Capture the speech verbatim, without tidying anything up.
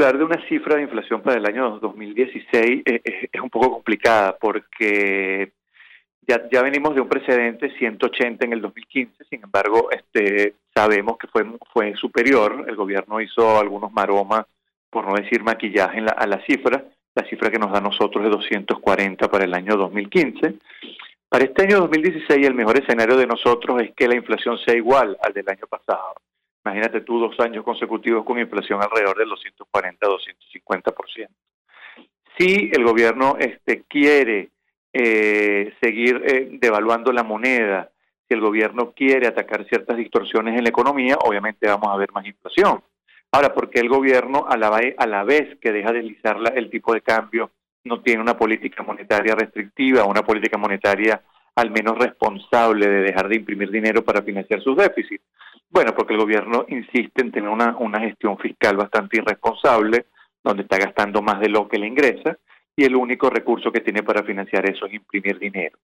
hablar de una cifra de inflación para el año dos mil dieciséis es, es, es un poco complicada porque ya, ya venimos de un precedente ciento ochenta en el dos mil quince. Sin embargo, este, sabemos que fue, fue superior. El gobierno hizo algunos maromas, por no decir maquillaje, en la, a la cifra. La cifra que nos da a nosotros es doscientos cuarenta para el año dos mil quince. Para este año dos mil dieciséis, el mejor escenario de nosotros es que la inflación sea igual al del año pasado. Imagínate tú dos años consecutivos con inflación alrededor del doscientos cuarenta a doscientos cincuenta por ciento. Si el gobierno este, quiere eh, seguir eh, devaluando la moneda, si el gobierno quiere atacar ciertas distorsiones en la economía, obviamente vamos a ver más inflación. Ahora, ¿por qué el gobierno a la, a la vez que deja deslizar la, el tipo de cambio no tiene una política monetaria restrictiva, una política monetaria al menos responsable de dejar de imprimir dinero para financiar sus déficits? Bueno, porque el gobierno insiste en tener una, una gestión fiscal bastante irresponsable, donde está gastando más de lo que le ingresa, y el único recurso que tiene para financiar eso es imprimir dinero.